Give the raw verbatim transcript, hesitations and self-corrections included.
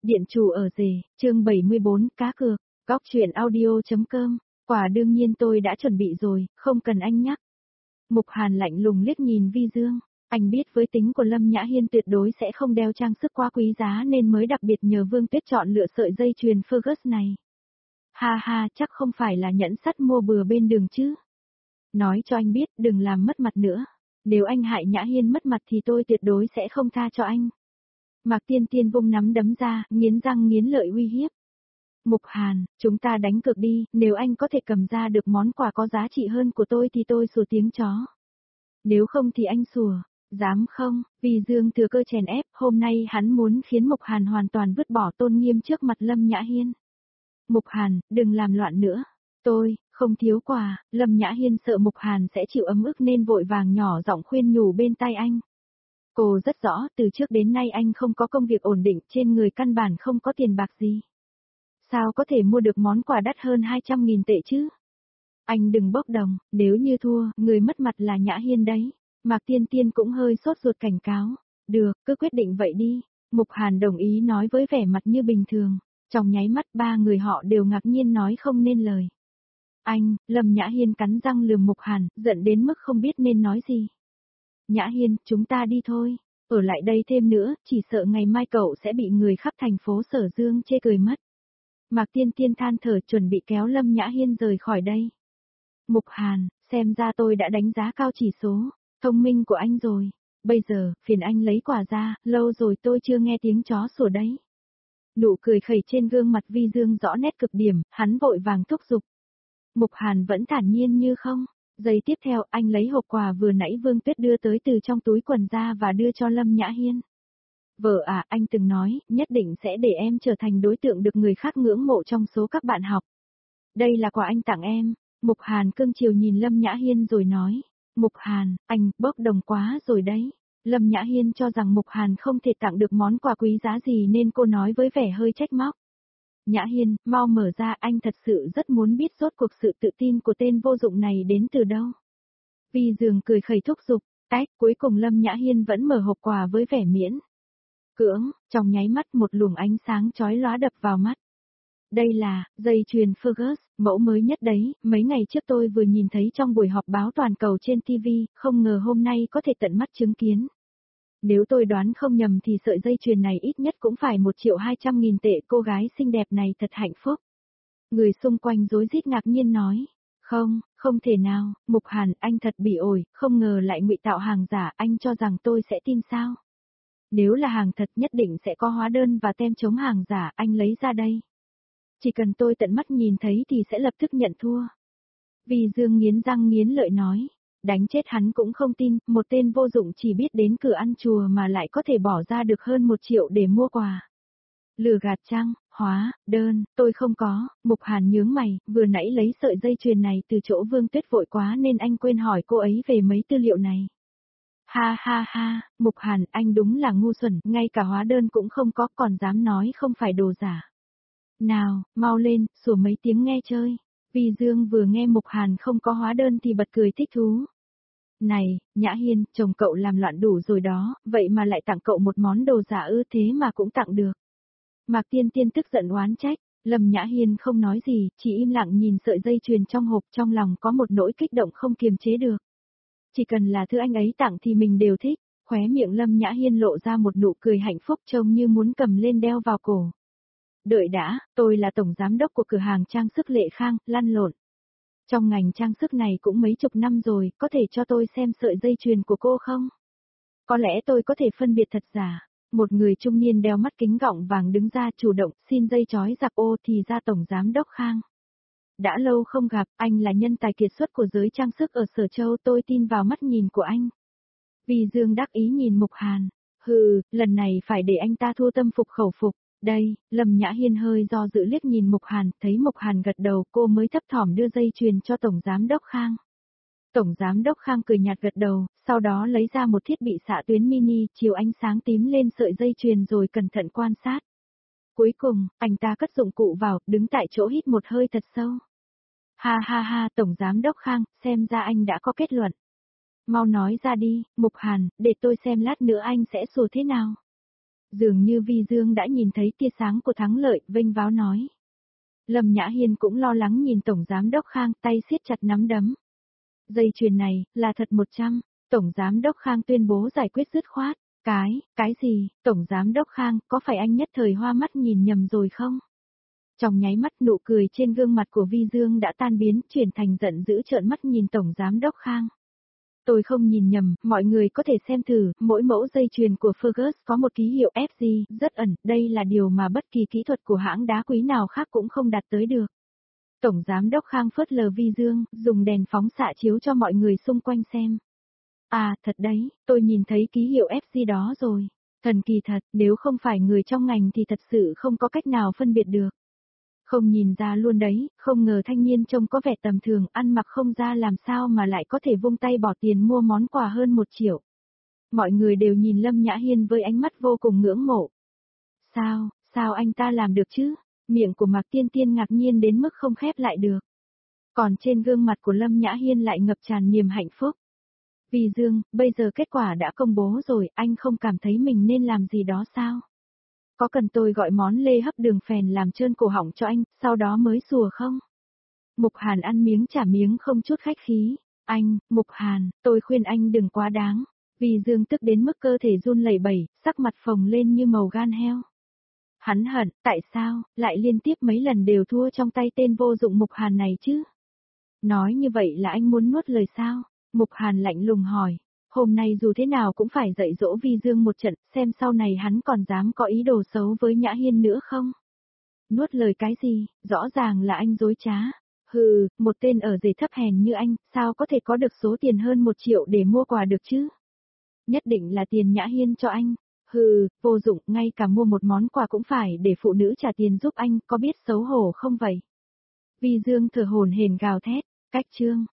Điện chủ ở rể, chương bảy mươi bốn, cá cược, góc truyện audio.com, quả đương nhiên tôi đã chuẩn bị rồi, không cần anh nhắc. Mục Hàn lạnh lùng liếc nhìn Vi Dương, anh biết với tính của Lâm Nhã Hiên tuyệt đối sẽ không đeo trang sức quá quý giá nên mới đặc biệt nhờ Vương Tuyết chọn lựa sợi dây chuyền Fergus này. Ha ha, chắc không phải là nhẫn sắt mua bừa bên đường chứ. Nói cho anh biết, đừng làm mất mặt nữa. Nếu anh hại Nhã Hiên mất mặt thì tôi tuyệt đối sẽ không tha cho anh. Mạc Tiên Tiên vung nắm đấm ra, nghiến răng nghiến lợi uy hiếp. Mục Hàn, chúng ta đánh cược đi, nếu anh có thể cầm ra được món quà có giá trị hơn của tôi thì tôi sủa tiếng chó. Nếu không thì anh sủa, dám không? Vì Dương thừa cơ chèn ép, hôm nay hắn muốn khiến Mục Hàn hoàn toàn vứt bỏ tôn nghiêm trước mặt Lâm Nhã Hiên. Mục Hàn, đừng làm loạn nữa. Tôi, không thiếu quà. Lâm Nhã Hiên sợ Mục Hàn sẽ chịu ấm ức nên vội vàng nhỏ giọng khuyên nhủ bên tai anh. Cô rất rõ, từ trước đến nay anh không có công việc ổn định, trên người căn bản không có tiền bạc gì. Sao có thể mua được món quà đắt hơn hai trăm nghìn tệ chứ? Anh đừng bốc đồng, nếu như thua, người mất mặt là Nhã Hiên đấy. Mạc Tiên Tiên cũng hơi sốt ruột cảnh cáo. Được, cứ quyết định vậy đi. Mục Hàn đồng ý nói với vẻ mặt như bình thường. Trong nháy mắt ba người họ đều ngạc nhiên nói không nên lời. Anh, Lâm Nhã Hiên cắn răng lườm Mục Hàn, giận đến mức không biết nên nói gì. Nhã Hiên, chúng ta đi thôi. Ở lại đây thêm nữa, chỉ sợ ngày mai cậu sẽ bị người khắp thành phố Sở Dương chê cười mất. Mạc Tiên Tiên than thở chuẩn bị kéo Lâm Nhã Hiên rời khỏi đây. Mục Hàn, xem ra tôi đã đánh giá cao chỉ số thông minh của anh rồi. Bây giờ, phiền anh lấy quà ra, lâu rồi tôi chưa nghe tiếng chó sủa đấy. Nụ cười khẩy trên gương mặt Vi Dương rõ nét cực điểm, hắn vội vàng thúc giục. Mục Hàn vẫn thản nhiên như không. Giây tiếp theo, anh lấy hộp quà vừa nãy Vương Tuyết đưa tới từ trong túi quần ra và đưa cho Lâm Nhã Hiên. Vợ à, anh từng nói, nhất định sẽ để em trở thành đối tượng được người khác ngưỡng mộ trong số các bạn học. Đây là quà anh tặng em. Mục Hàn cưng chiều nhìn Lâm Nhã Hiên rồi nói. Mục Hàn, anh, bốc đồng quá rồi đấy. Lâm Nhã Hiên cho rằng Mục Hàn không thể tặng được món quà quý giá gì nên cô nói với vẻ hơi trách móc. Nhã Hiên, mau mở ra, anh thật sự rất muốn biết rốt cuộc sự tự tin của tên vô dụng này đến từ đâu. Vi Dương cười khẩy thúc giục, tách, cuối cùng Lâm Nhã Hiên vẫn mở hộp quà với vẻ miễn cưỡng, trong nháy mắt một luồng ánh sáng chói lóa đập vào mắt. Đây là, dây chuyền Fergus, mẫu mới nhất đấy, mấy ngày trước tôi vừa nhìn thấy trong buổi họp báo toàn cầu trên ti vi, không ngờ hôm nay có thể tận mắt chứng kiến. Nếu tôi đoán không nhầm thì sợi dây chuyền này ít nhất cũng phải một triệu hai trăm nghìn tệ, cô gái xinh đẹp này thật hạnh phúc. Người xung quanh rối rít ngạc nhiên nói. Không, không thể nào, Mục Hàn, anh thật bị ổi, không ngờ lại ngụy tạo hàng giả, anh cho rằng tôi sẽ tin sao? Nếu là hàng thật nhất định sẽ có hóa đơn và tem chống hàng giả, anh lấy ra đây. Chỉ cần tôi tận mắt nhìn thấy thì sẽ lập tức nhận thua. Vì Dương nghiến răng nghiến lợi nói. Đánh chết hắn cũng không tin, một tên vô dụng chỉ biết đến cửa ăn chùa mà lại có thể bỏ ra được hơn một triệu để mua quà. Lừa gạt chăng, hóa, đơn, tôi không có. Mục Hàn nhướng mày, vừa nãy lấy sợi dây chuyền này từ chỗ Vương Tuyết vội quá nên anh quên hỏi cô ấy về mấy tư liệu này. Ha ha ha, Mục Hàn, anh đúng là ngu xuẩn, ngay cả hóa đơn cũng không có, còn dám nói không phải đồ giả. Nào, mau lên, sủa mấy tiếng nghe chơi. Vi Dương vừa nghe Mục Hàn không có hóa đơn thì bật cười thích thú. Này, Nhã Hiên, chồng cậu làm loạn đủ rồi đó, vậy mà lại tặng cậu một món đồ giả ư, thế mà cũng tặng được. Mạc Tiên Tiên tức giận oán trách, Lâm Nhã Hiên không nói gì, chỉ im lặng nhìn sợi dây chuyền trong hộp, trong lòng có một nỗi kích động không kiềm chế được. Chỉ cần là thứ anh ấy tặng thì mình đều thích, khóe miệng Lâm Nhã Hiên lộ ra một nụ cười hạnh phúc trông như muốn cầm lên đeo vào cổ. Đợi đã, tôi là tổng giám đốc của cửa hàng trang sức Lệ Khang, lăn lộn. Trong ngành trang sức này cũng mấy chục năm rồi, có thể cho tôi xem sợi dây chuyền của cô không? Có lẽ tôi có thể phân biệt thật giả. Một người trung niên đeo mắt kính gọng vàng đứng ra chủ động, xin dây chói giặc ô thì ra tổng giám đốc Khang. Đã lâu không gặp, anh là nhân tài kiệt xuất của giới trang sức ở Sở Châu, tôi tin vào mắt nhìn của anh. Vì Dương đắc ý nhìn Mục Hàn. Hừ, lần này phải để anh ta thua tâm phục khẩu phục. Đây, Lâm Nhã Hiên hơi do dự liếc nhìn Mục Hàn, thấy Mục Hàn gật đầu, cô mới thấp thỏm đưa dây chuyền cho Tổng Giám Đốc Khang. Tổng Giám Đốc Khang cười nhạt gật đầu, sau đó lấy ra một thiết bị xạ tuyến mini, chiếu ánh sáng tím lên sợi dây chuyền rồi cẩn thận quan sát. Cuối cùng, anh ta cất dụng cụ vào, đứng tại chỗ hít một hơi thật sâu. Ha ha ha, Tổng Giám Đốc Khang, xem ra anh đã có kết luận. Mau nói ra đi, Mục Hàn, để tôi xem lát nữa anh sẽ sủa thế nào. Dường như Vi Dương đã nhìn thấy tia sáng của thắng lợi, vênh váo nói. Lâm Nhã Hiên cũng lo lắng nhìn Tổng Giám Đốc Khang, tay siết chặt nắm đấm. Dây chuyền này, là thật một trăm, Tổng Giám Đốc Khang tuyên bố giải quyết dứt khoát. Cái, cái gì, Tổng Giám Đốc Khang, có phải anh nhất thời hoa mắt nhìn nhầm rồi không? Trong nháy mắt nụ cười trên gương mặt của Vi Dương đã tan biến, chuyển thành giận dữ trợn mắt nhìn Tổng Giám Đốc Khang. Tôi không nhìn nhầm, mọi người có thể xem thử, mỗi mẫu dây chuyền của Fergus có một ký hiệu ép giê, rất ẩn, đây là điều mà bất kỳ kỹ thuật của hãng đá quý nào khác cũng không đạt tới được. Tổng Giám Đốc Khang phớt lờ Vi Dương, dùng đèn phóng xạ chiếu cho mọi người xung quanh xem. À, thật đấy, tôi nhìn thấy ký hiệu ép giê đó rồi. Thần kỳ thật, nếu không phải người trong ngành thì thật sự không có cách nào phân biệt được. Không nhìn ra luôn đấy, không ngờ thanh niên trông có vẻ tầm thường, ăn mặc không ra làm sao mà lại có thể vung tay bỏ tiền mua món quà hơn một triệu. Mọi người đều nhìn Lâm Nhã Hiên với ánh mắt vô cùng ngưỡng mộ. Sao, sao anh ta làm được chứ? Miệng của Mạc Tiên Tiên ngạc nhiên đến mức không khép lại được. Còn trên gương mặt của Lâm Nhã Hiên lại ngập tràn niềm hạnh phúc. Vi Dương, bây giờ kết quả đã công bố rồi, anh không cảm thấy mình nên làm gì đó sao? Có cần tôi gọi món lê hấp đường phèn làm trơn cổ họng cho anh, sau đó mới sùa không? Mục Hàn ăn miếng trả miếng không chút khách khí. Anh, Mục Hàn, tôi khuyên anh đừng quá đáng. Vi Dương tức đến mức cơ thể run lẩy bẩy, sắc mặt phồng lên như màu gan heo. Hắn hận, tại sao, lại liên tiếp mấy lần đều thua trong tay tên vô dụng Mục Hàn này chứ? Nói như vậy là anh muốn nuốt lời sao? Mục Hàn lạnh lùng hỏi. Hôm nay dù thế nào cũng phải dạy dỗ Vi Dương một trận, xem sau này hắn còn dám có ý đồ xấu với Nhã Hiên nữa không? Nuốt lời cái gì, rõ ràng là anh dối trá. Hừ, một tên ở rể thấp hèn như anh, sao có thể có được số tiền hơn một triệu để mua quà được chứ? Nhất định là tiền Nhã Hiên cho anh. Hừ, vô dụng, ngay cả mua một món quà cũng phải để phụ nữ trả tiền giúp anh, có biết xấu hổ không vậy? Vi Dương thở hổn hển gào thét, cách chương.